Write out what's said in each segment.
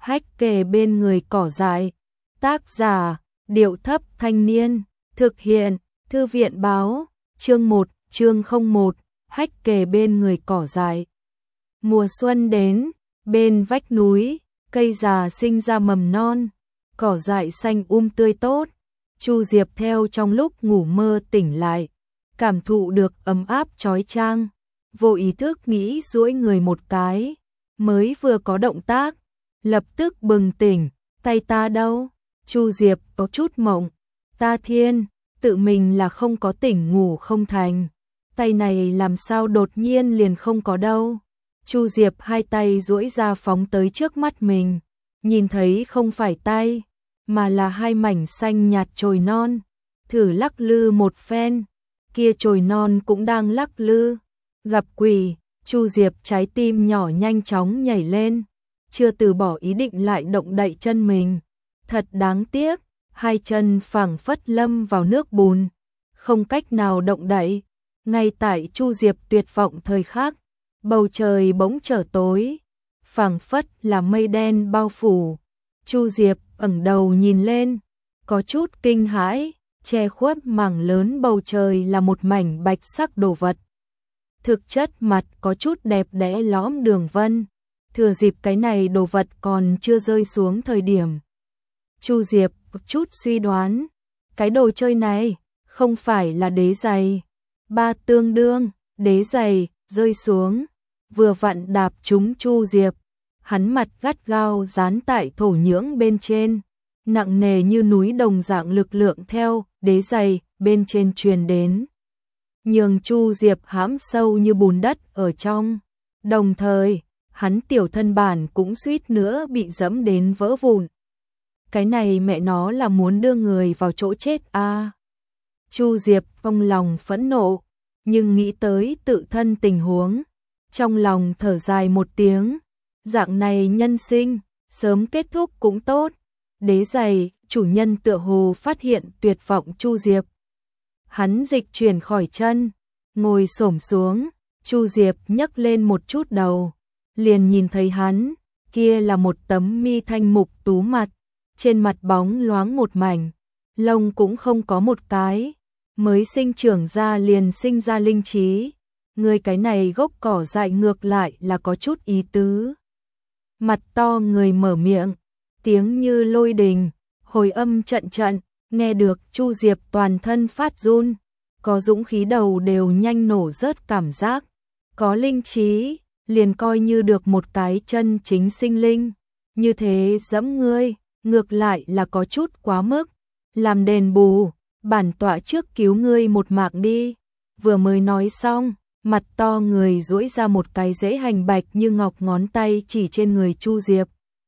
hách kề bên người cỏ dại. Tác giả, Điệu Thấp Thanh Niên. Thực hiện, Thư viện Báo. Chương 1, chương 01, hách kề bên người cỏ dại. Mùa xuân đến, bên vách núi, cây già sinh ra mầm non, cỏ dại xanh tươi tốt. Chu Diệp theo trong lúc ngủ mơ tỉnh lại, cảm thụ được ấm áp chói chang, vô ý thức nghĩ duỗi người một cái, mới vừa có động tác, lập tức bừng tỉnh, tay ta đâu? Chu Diệp có chút mộng, ta thiên, tự mình là không có tỉnh ngủ không thành, tay này làm sao đột nhiên liền không có đâu. Chu Diệp hai tay duỗi ra phóng tới trước mắt mình, nhìn thấy không phải tay, mà là hai mảnh xanh nhạt chồi non, thử lắc lư một phen, kia chồi non cũng đang lắc lư. Gặp quỷ, Chu Diệp trái tim nhỏ nhanh chóng nhảy lên, chưa từ bỏ ý định lại động đậy chân mình. Thật đáng tiếc, hai chân phảng phất lâm vào nước bùn, không cách nào động đậy. Ngay tại Chu Diệp tuyệt vọng thời khắc, bầu trời bỗng trở tối, phảng phất là mây đen bao phủ. Chu Diệp ẩn đầu nhìn lên, có chút kinh hãi, che khuất mảng lớn bầu trời là một mảnh bạch sắc đồ vật. Thực chất mặt có chút đẹp đẽ lõm đường vân, thừa dịp cái này đồ vật còn chưa rơi xuống thời điểm. Chu Diệp chút suy đoán, cái đồ chơi này không phải là đế giày. Ba tương đương, đế giày rơi xuống, vừa vặn đạp trúng Chu Diệp. Hắn mặt gắt gao dán tại thổ nhưỡng bên trên, nặng nề như núi đồng dạng lực lượng theo đế giày bên trên truyền đến, nhường Chu Diệp hãm sâu như bùn đất ở trong. Đồng thời, hắn tiểu thân bản cũng suýt nữa bị dẫm đến vỡ vụn. Cái này mẹ nó là muốn đưa người vào chỗ chết à. Chu Diệp trong lòng phẫn nộ, nhưng nghĩ tới tự thân tình huống, trong lòng thở dài một tiếng. Dạng này nhân sinh, sớm kết thúc cũng tốt. Đế giày, chủ nhân tựa hồ phát hiện tuyệt vọng Chu Diệp. Hắn dịch chuyển khỏi chân, ngồi xổm xuống, Chu Diệp nhấc lên một chút đầu, liền nhìn thấy hắn, kia là một tấm mi thanh mục tú mặt, trên mặt bóng loáng một mảnh, lông cũng không có một cái, mới sinh trưởng ra liền sinh ra linh trí. Người cái này gốc cỏ dại ngược lại là có chút ý tứ. Mặt to người mở miệng, tiếng như lôi đình, hồi âm trận trận, nghe được Chu Diệp toàn thân phát run, có dũng khí đầu đều nhanh nổ rớt cảm giác, có linh trí, liền coi như được một cái chân chính sinh linh, như thế dẫm ngươi, ngược lại là có chút quá mức, làm đền bù, bản tọa trước cứu ngươi một mạng đi. Vừa mới nói xong, mặt to người duỗi ra một cái dễ hành bạch như ngọc ngón tay chỉ trên người Chu Diệp.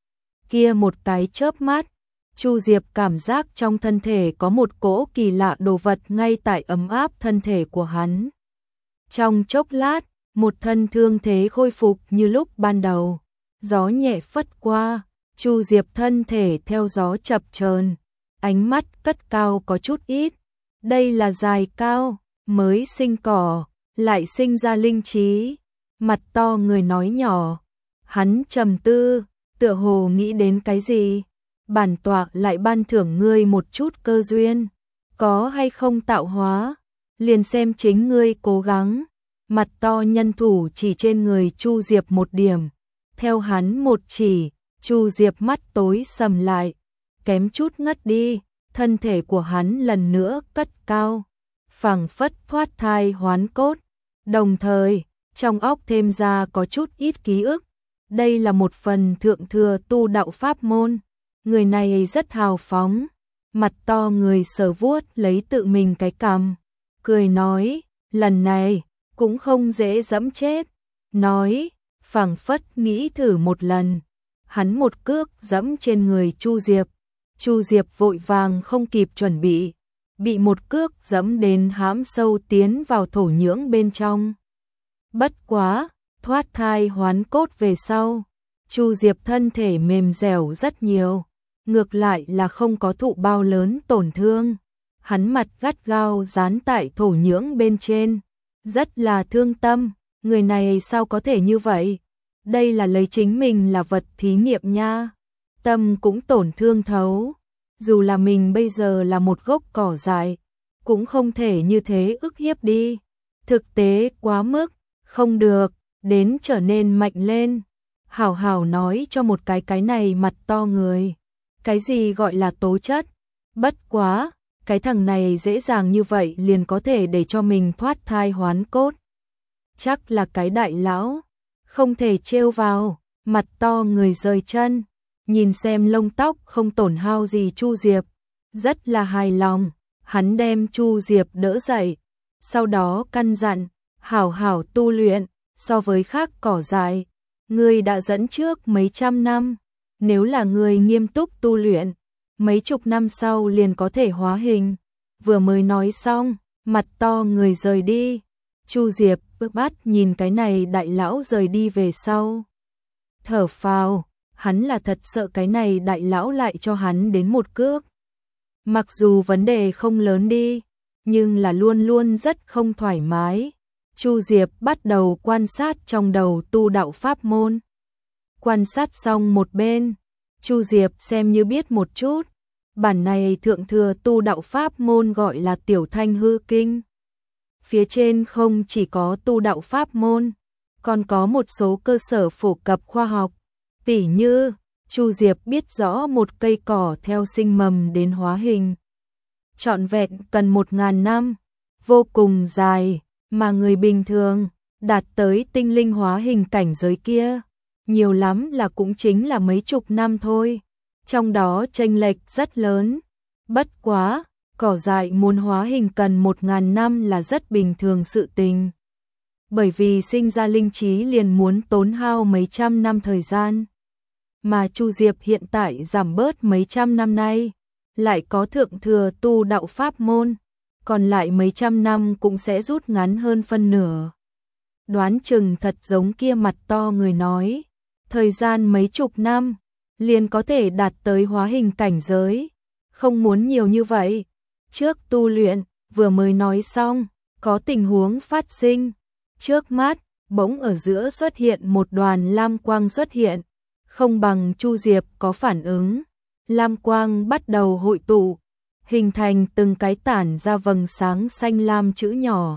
Kia một cái chớp mắt, Chu Diệp cảm giác trong thân thể có một cỗ kỳ lạ đồ vật ngay tại ấm áp thân thể của hắn. Trong chốc lát, một thân thương thế khôi phục như lúc ban đầu, gió nhẹ phất qua, Chu Diệp thân thể theo gió chập chờn, ánh mắt cất cao có chút ít. Đây là dài cao, mới sinh cỏ, lại sinh ra linh trí. Mặt to người nói nhỏ, hắn trầm tư, tựa hồ nghĩ đến cái gì. Bản tọa lại ban thưởng ngươi một chút cơ duyên, có hay không tạo hóa, liền xem chính ngươi cố gắng. Mặt to nhân thủ chỉ trên người Chu Diệp một điểm, theo hắn một chỉ, Chu Diệp mắt tối sầm lại, kém chút ngất đi, thân thể của hắn lần nữa cất cao, phảng phất thoát thai hoán cốt, đồng thời, trong óc thêm ra có chút ít ký ức. Đây là một phần thượng thừa tu đạo pháp môn, người này rất hào phóng. Mặt to người sờ vuốt lấy tự mình cái cằm, cười nói, lần này cũng không dễ dẫm chết. Nói, phảng phất nghĩ thử một lần, hắn một cước dẫm trên người Chu Diệp. Chu Diệp vội vàng không kịp chuẩn bị một cước dẫm đến hãm sâu tiến vào thổ nhưỡng bên trong. Bất quá, thoát thai hoán cốt về sau, Chu Diệp thân thể mềm dẻo rất nhiều, ngược lại là không có thụ bao lớn tổn thương. Hắn mặt gắt gao dán tại thổ nhưỡng bên trên, rất là thương tâm, người này sao có thể như vậy? Đây là lấy chính mình là vật thí nghiệm nha. tâm cũng tổn thương thấu. Dù là mình bây giờ là một gốc cỏ dại, cũng không thể như thế ức hiếp đi. Thực tế quá mức, không được, đến trở nên mạnh lên. Hảo hảo nói cho một cái này mặt to người. Cái gì gọi là tố chất? Bất quá, cái thằng này dễ dàng như vậy liền có thể để cho mình thoát thai hoán cốt. Chắc là cái đại lão, không thể trêu vào, mặt to người rời chân. Nhìn xem lông tóc không tổn hao gì Chu Diệp, rất là hài lòng. Hắn đem Chu Diệp đỡ dậy, sau đó căn dặn, hảo hảo tu luyện, so với khác cỏ dại, ngươi đã dẫn trước mấy trăm năm, nếu là ngươi nghiêm túc tu luyện, mấy chục năm sau liền có thể hóa hình. Vừa mới nói xong, mặt to người rời đi. Chu Diệp bước bắt nhìn cái này đại lão rời đi về sau. Thở phào, hắn là thật sợ cái này đại lão lại cho hắn đến một cước. Mặc dù vấn đề không lớn đi, nhưng là luôn luôn rất không thoải mái. Chu Diệp bắt đầu quan sát trong đầu tu đạo pháp môn. Quan sát xong một bên, Chu Diệp xem như biết một chút. Bản này thượng thừa tu đạo pháp môn gọi là Tiểu Thanh Hư Kinh. Phía trên không chỉ có tu đạo pháp môn, còn có một số cơ sở phổ cập khoa học. Tỉ như, Chu Diệp biết rõ một cây cỏ theo sinh mầm đến hóa hình trọn vẹn cần 1000 năm, vô cùng dài, mà người bình thường đạt tới tinh linh hóa hình cảnh giới kia, nhiều lắm là cũng chính là mấy chục năm thôi. Trong đó chênh lệch rất lớn. Bất quá, cỏ dại muốn hóa hình cần 1000 năm là rất bình thường sự tình. Bởi vì sinh ra linh trí liền muốn tốn hao mấy trăm năm thời gian. Mà Chu Diệp hiện tại giảm bớt mấy trăm năm nay, lại có thượng thừa tu đạo pháp môn, còn lại mấy trăm năm cũng sẽ rút ngắn hơn phân nửa. Đoán chừng thật giống kia mặt to người nói, thời gian mấy chục năm, liền có thể đạt tới hóa hình cảnh giới, không muốn nhiều như vậy. Trước tu luyện, vừa mới nói xong, có tình huống phát sinh, trước mắt, bỗng ở giữa xuất hiện một đoàn lam quang xuất hiện, không bằng Chu Diệp có phản ứng. Lam quang bắt đầu hội tụ, hình thành từng cái tản ra vầng sáng xanh lam chữ nhỏ.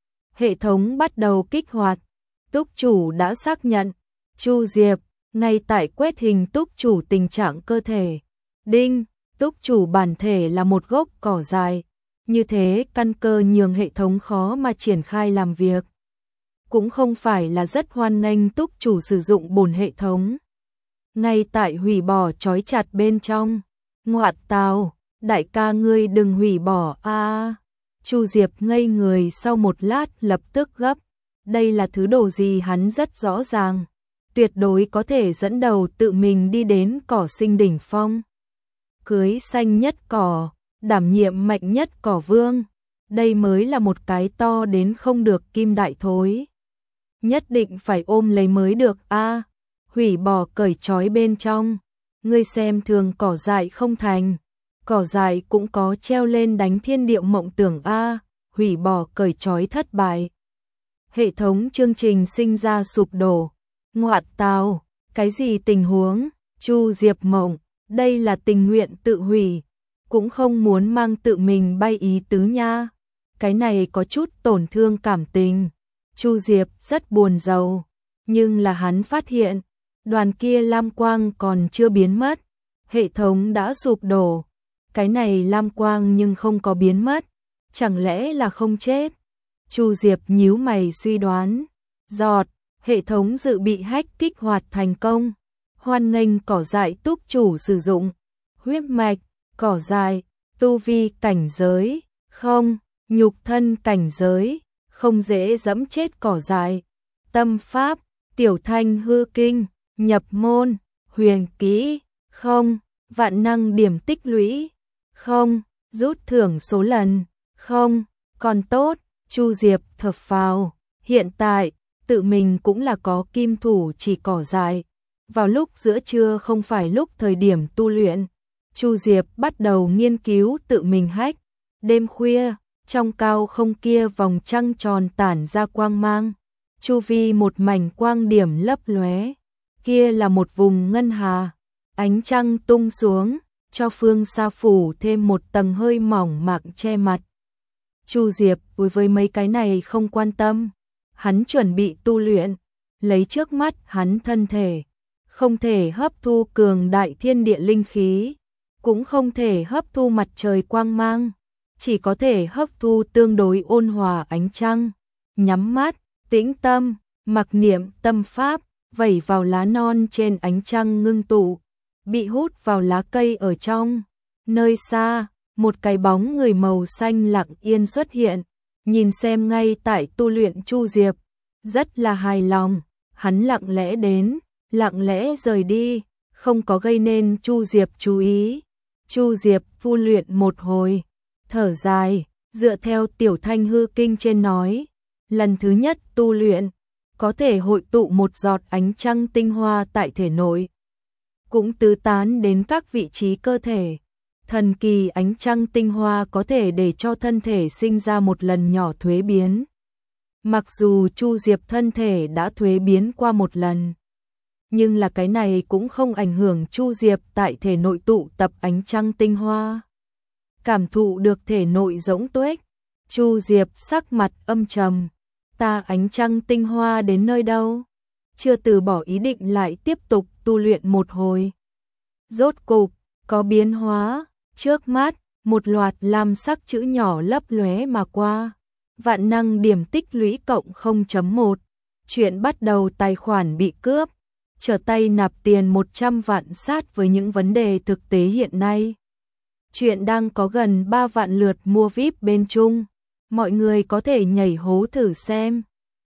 Hệ thống bắt đầu kích hoạt, túc chủ đã xác nhận, Chu Diệp, ngay tại quét hình túc chủ tình trạng cơ thể. Đinh, túc chủ bản thể là một gốc cỏ dại, như thế căn cơ nhường hệ thống khó mà triển khai làm việc. Cũng không phải là rất hoan nghênh túc chủ sử dụng bổn hệ thống. Ngay tại hủy bỏ trói chặt bên trong. Ngoạt tào, đại ca ngươi đừng hủy bỏ a. Chu Diệp ngây người sau một lát lập tức gấp. Đây là thứ đồ gì hắn rất rõ ràng. Tuyệt đối có thể dẫn đầu tự mình đi đến cỏ sinh đỉnh phong. Cưới xanh nhất cỏ, đảm nhiệm mạnh nhất cỏ vương. Đây mới là một cái to đến không được kim đại thối. Nhất định phải ôm lấy mới được a. Hủy bỏ cởi trói bên trong. Ngươi xem thường cỏ dại không thành. Cỏ dại cũng có treo lên đánh thiên điệu mộng tưởng a. Hủy bỏ cởi trói thất bại. Hệ thống chương trình sinh ra sụp đổ. Ngoạt tào, cái gì tình huống? Chu Diệp mộng, đây là tình nguyện tự hủy, cũng không muốn mang tự mình bay ý tứ nha. Cái này có chút tổn thương cảm tình. Chu Diệp rất buồn rầu, nhưng là hắn phát hiện, đoàn kia lam quang còn chưa biến mất, hệ thống đã sụp đổ. Cái này lam quang nhưng không có biến mất, chẳng lẽ là không chết? Chu Diệp nhíu mày suy đoán. Giọt, hệ thống dự bị hack kích hoạt thành công. Hoan nghênh cỏ dại túc chủ sử dụng. Huyết mạch, cỏ dại, tu vi cảnh giới, không, nhục thân cảnh giới, không dễ dẫm chết cỏ dại. Tâm pháp, Tiểu Thanh Hư Kinh, nhập môn, huyền kỹ, không, vạn năng điểm tích lũy, không, rút thưởng số lần, không, còn tốt. Chu Diệp thở phào, hiện tại, tự mình cũng là có kim thủ chỉ cỏ dại. Vào lúc giữa trưa không phải lúc thời điểm tu luyện, Chu Diệp bắt đầu nghiên cứu tự mình hack. Đêm khuya, trong cao không kia vòng trăng tròn tản ra quang mang, chu vi một mảnh quang điểm lấp lóe, kia là một vùng ngân hà. Ánh trăng tung xuống, cho phương xa phủ thêm một tầng hơi mỏng mạc che mặt. Chu Diệp đối với mấy cái này không quan tâm, hắn chuẩn bị tu luyện, lấy trước mắt hắn thân thể, không thể hấp thu cường đại thiên địa linh khí, cũng không thể hấp thu mặt trời quang mang, chỉ có thể hấp thu tương đối ôn hòa ánh trăng. Nhắm mắt, tĩnh tâm, mặc niệm tâm pháp, vẩy vào lá non trên ánh trăng ngưng tụ, bị hút vào lá cây ở trong. Nơi xa, một cái bóng người màu xanh lặng yên xuất hiện, nhìn xem ngay tại tu luyện Chu Diệp, rất là hài lòng, hắn lặng lẽ đến, lặng lẽ rời đi, không có gây nên Chu Diệp chú ý. Chu Diệp tu luyện một hồi, thở dài, dựa theo Tiểu Thanh hư kinh trên nói, lần thứ nhất tu luyện, có thể hội tụ một giọt ánh trăng tinh hoa tại thể nội, cũng tứ tán đến các vị trí cơ thể. Thần kỳ ánh trăng tinh hoa có thể để cho thân thể sinh ra một lần nhỏ thuế biến. Mặc dù Chu Diệp thân thể đã thuế biến qua một lần, nhưng là cái này cũng không ảnh hưởng Chu Diệp tại thể nội tụ tập ánh trăng tinh hoa. Cảm thụ được thể nội rỗng tuếch, Chu Diệp sắc mặt âm trầm, ta ánh trăng tinh hoa đến nơi đâu? Chưa từ bỏ ý định lại tiếp tục tu luyện một hồi. Rốt cục, có biến hóa, trước mắt, một loạt lam sắc chữ nhỏ lấp lóe mà qua. Vạn năng điểm tích lũy cộng 0.1. Chuyện bắt đầu tài khoản bị cướp. Trở tay nạp tiền 100 vạn sát với những vấn đề thực tế hiện nay. Chuyện đang có gần 3 vạn lượt mua VIP bên chung. Mọi người có thể nhảy hố thử xem.